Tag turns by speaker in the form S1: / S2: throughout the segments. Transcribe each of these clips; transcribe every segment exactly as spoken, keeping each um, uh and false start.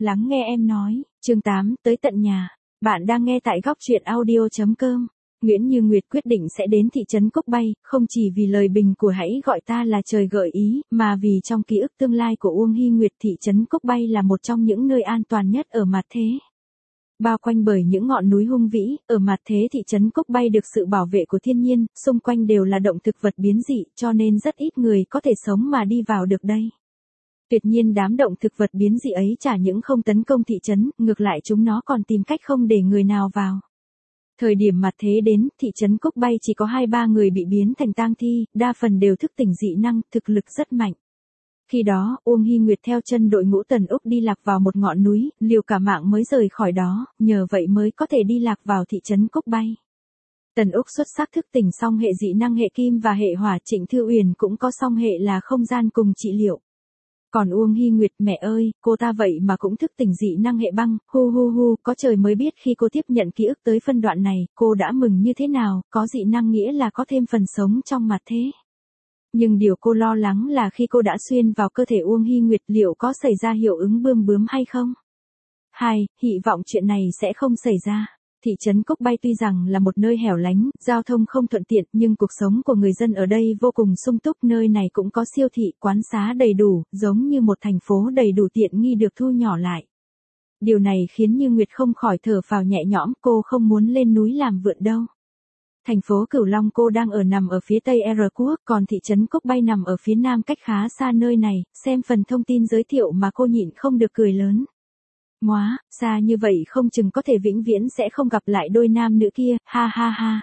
S1: lắng nghe em nói, chương tám, tới tận nhà. Bạn đang nghe tại góc truyện audio chấm com. Nguyễn Như Nguyệt quyết định sẽ đến thị trấn Cốc Bay, không chỉ vì lời bình của hãy gọi ta là trời gợi ý, mà vì trong ký ức tương lai của Uông Hy Nguyệt, thị trấn Cốc Bay là một trong những nơi an toàn nhất ở mặt thế. Bao quanh bởi những ngọn núi hung vĩ, ở mặt thế thị trấn Cốc Bay được sự bảo vệ của thiên nhiên, xung quanh đều là động thực vật biến dị, cho nên rất ít người có thể sống mà đi vào được đây. Tuyệt nhiên đám động thực vật biến dị ấy chả những không tấn công thị trấn, ngược lại chúng nó còn tìm cách không để người nào vào. Thời điểm mặt thế đến, thị trấn Cốc Bay chỉ có hai ba người bị biến thành tang thi, đa phần đều thức tỉnh dị năng, thực lực rất mạnh. Khi đó, Uông Hy Nguyệt theo chân đội ngũ Tần Úc đi lạc vào một ngọn núi, liều cả mạng mới rời khỏi đó, nhờ vậy mới có thể đi lạc vào thị trấn Cốc Bay. Tần Úc xuất sắc thức tỉnh song hệ dị năng hệ kim và hệ hỏa, Trịnh Thư Uyển cũng có song hệ là không gian cùng trị liệu. Còn Uông Hy Nguyệt, mẹ ơi, cô ta vậy mà cũng thức tỉnh dị năng hệ băng, hu hu hu, có trời mới biết khi cô tiếp nhận ký ức tới phân đoạn này, cô đã mừng như thế nào, có dị năng nghĩa là có thêm phần sống trong mặt thế. Nhưng điều cô lo lắng là khi cô đã xuyên vào cơ thể Uông Hy Nguyệt liệu có xảy ra hiệu ứng bươm bướm hay không? Hai, hy vọng chuyện này sẽ không xảy ra. Thị trấn Cốc Bay tuy rằng là một nơi hẻo lánh, giao thông không thuận tiện, nhưng cuộc sống của người dân ở đây vô cùng sung túc, nơi này cũng có siêu thị, quán xá đầy đủ, giống như một thành phố đầy đủ tiện nghi được thu nhỏ lại. Điều này khiến Như Nguyệt không khỏi thở phào nhẹ nhõm, cô không muốn lên núi làm vượn đâu. Thành phố Cửu Long cô đang ở nằm ở phía tây R Quốc, còn thị trấn Cốc Bay nằm ở phía nam cách khá xa nơi này, xem phần thông tin giới thiệu mà cô nhịn không được cười lớn. Móa, xa như vậy không chừng có thể vĩnh viễn sẽ không gặp lại đôi nam nữ kia, ha ha ha.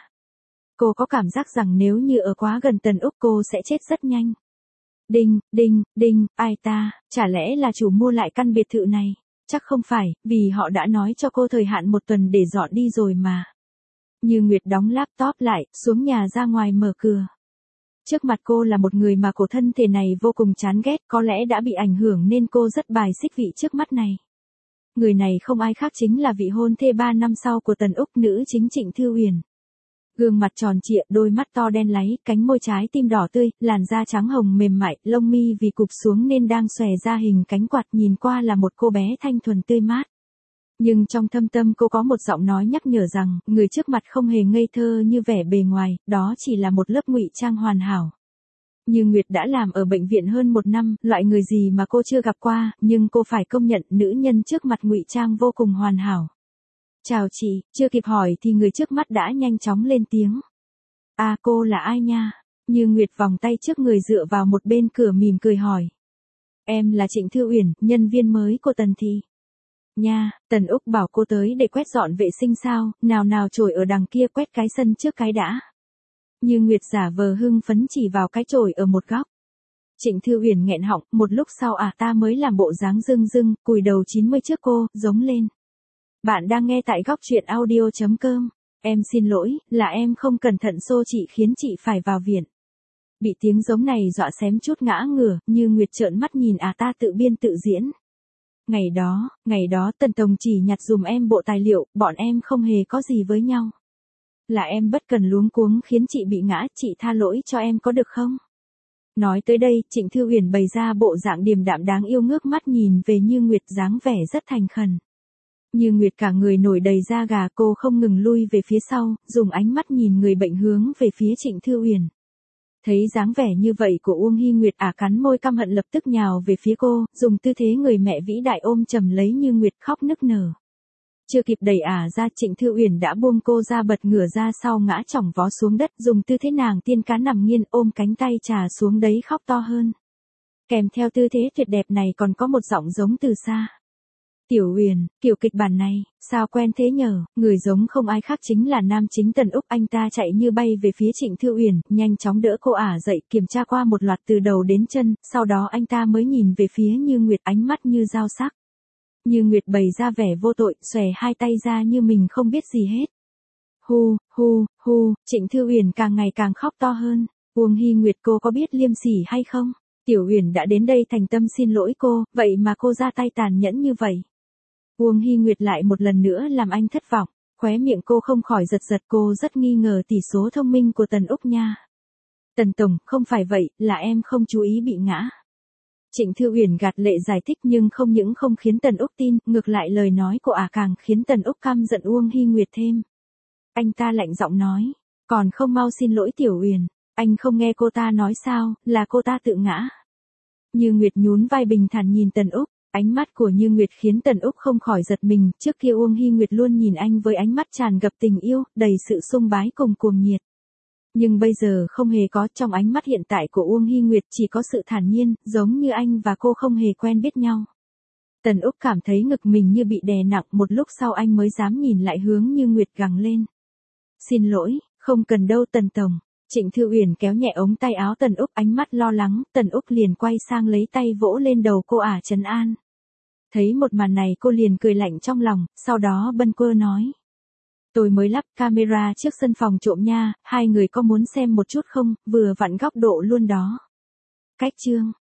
S1: Cô có cảm giác rằng nếu như ở quá gần Tần Úc cô sẽ chết rất nhanh. Đinh, đinh, đinh, ai ta, chả lẽ là chủ mua lại căn biệt thự này? Chắc không phải, vì họ đã nói cho cô thời hạn một tuần để dọn đi rồi mà. Như Nguyệt đóng laptop lại, xuống nhà ra ngoài mở cửa. Trước mặt cô là một người mà cổ thân thể này vô cùng chán ghét, có lẽ đã bị ảnh hưởng nên cô rất bài xích vị trước mắt này. Người này không ai khác chính là vị hôn thê ba năm sau của Tần Úc, nữ chính Trịnh Thư Uyển. Gương mặt tròn trịa, đôi mắt to đen láy, cánh môi trái tim đỏ tươi, làn da trắng hồng mềm mại, lông mi vì cụp xuống nên đang xòe ra hình cánh quạt, nhìn qua là một cô bé thanh thuần tươi mát. Nhưng trong thâm tâm cô có một giọng nói nhắc nhở rằng, người trước mặt không hề ngây thơ như vẻ bề ngoài, đó chỉ là một lớp ngụy trang hoàn hảo. Như Nguyệt đã làm ở bệnh viện hơn một năm, loại người gì mà cô chưa gặp qua, nhưng cô phải công nhận nữ nhân trước mặt ngụy trang vô cùng hoàn hảo. Chào chị, chưa kịp hỏi thì người trước mắt đã nhanh chóng lên tiếng. À, cô là ai nha? Như Nguyệt vòng tay trước người dựa vào một bên cửa mỉm cười hỏi. Em là Trịnh Thư Uyển, nhân viên mới của Tần Thị. Nha, Tần Úc bảo cô tới để quét dọn vệ sinh sao, nào nào chổi ở đằng kia quét cái sân trước cái đã. Như Nguyệt giả vờ hưng phấn chỉ vào cái chổi ở một góc. Trịnh Thư Uyển nghẹn họng, một lúc sau à ta mới làm bộ dáng dưng dưng, cùi đầu chín mươi trước cô, giống lên. Bạn đang nghe tại góc truyện audio chấm com. Em xin lỗi, là em không cẩn thận xô chị khiến chị phải vào viện. Bị tiếng giống này dọa xém chút ngã ngửa, Như Nguyệt trợn mắt nhìn à ta tự biên tự diễn. Ngày đó, ngày đó Tần Tổng chỉ nhặt dùm em bộ tài liệu, bọn em không hề có gì với nhau. Là em bất cần luống cuống khiến chị bị ngã, chị tha lỗi cho em có được không? Nói tới đây, Trịnh Thư Uyển bày ra bộ dạng điềm đạm đáng yêu, ngước mắt nhìn về Như Nguyệt, dáng vẻ rất thành khẩn. Như Nguyệt cả người nổi đầy da gà, cô không ngừng lui về phía sau, dùng ánh mắt nhìn người bệnh hướng về phía Trịnh Thư Uyển. Thấy dáng vẻ như vậy của Uông Hy Nguyệt, ả cắn môi căm hận lập tức nhào về phía cô, dùng tư thế người mẹ vĩ đại ôm chầm lấy Như Nguyệt khóc nức nở. Chưa kịp đẩy ả ra, Trịnh Thư Uyển đã buông cô ra, bật ngửa ra sau ngã chỏng vó xuống đất, dùng tư thế nàng tiên cá nằm nghiêng ôm cánh tay trà xuống đấy khóc to hơn. Kèm theo tư thế tuyệt đẹp này còn có một giọng giống từ xa. Tiểu Uyển, kiểu kịch bản này, sao quen thế nhở, người giống không ai khác chính là nam chính Tần Úc, anh ta chạy như bay về phía Trịnh Thư Uyển, nhanh chóng đỡ cô ả dậy, kiểm tra qua một loạt từ đầu đến chân, sau đó anh ta mới nhìn về phía Như Nguyệt, ánh mắt như dao sắc. Như Nguyệt bày ra vẻ vô tội, xòe hai tay ra như mình không biết gì hết. Hu, hu, hu, Trịnh Thư Uyển càng ngày càng khóc to hơn. Uông Hy Nguyệt, cô có biết liêm sỉ hay không? Tiểu Uyển đã đến đây thành tâm xin lỗi cô, vậy mà cô ra tay tàn nhẫn như vậy. Uông Hy Nguyệt lại một lần nữa làm anh thất vọng, khóe miệng cô không khỏi giật giật, cô rất nghi ngờ tỷ số thông minh của Tần Úc nha. Tần Tổng, không phải vậy, là em không chú ý bị ngã. Trịnh Thư Uyển gạt lệ giải thích nhưng không những không khiến Tần Úc tin, ngược lại lời nói của ả càng khiến Tần Úc căm giận Uông Hy Nguyệt thêm. Anh ta lạnh giọng nói, còn không mau xin lỗi Tiểu Uyển, anh không nghe cô ta nói sao, là cô ta tự ngã. Như Nguyệt nhún vai bình thản nhìn Tần Úc, ánh mắt của Như Nguyệt khiến Tần Úc không khỏi giật mình, trước kia Uông Hy Nguyệt luôn nhìn anh với ánh mắt tràn ngập tình yêu, đầy sự sùng bái cùng cuồng nhiệt. Nhưng bây giờ không hề có, trong ánh mắt hiện tại của Uông Hy Nguyệt chỉ có sự thản nhiên, giống như anh và cô không hề quen biết nhau. Tần Úc cảm thấy ngực mình như bị đè nặng, một lúc sau anh mới dám nhìn lại hướng Như Nguyệt gằn lên. Xin lỗi, không cần đâu Tần Tổng. Trịnh Thư Uyển kéo nhẹ ống tay áo Tần Úc, ánh mắt lo lắng, Tần Úc liền quay sang lấy tay vỗ lên đầu cô ả trấn an. Thấy một màn này cô liền cười lạnh trong lòng, sau đó bâng quơ nói. Tôi mới lắp camera trước sân phòng trộm nha, hai người có muốn xem một chút không, vừa vặn góc độ luôn đó. Cách chương.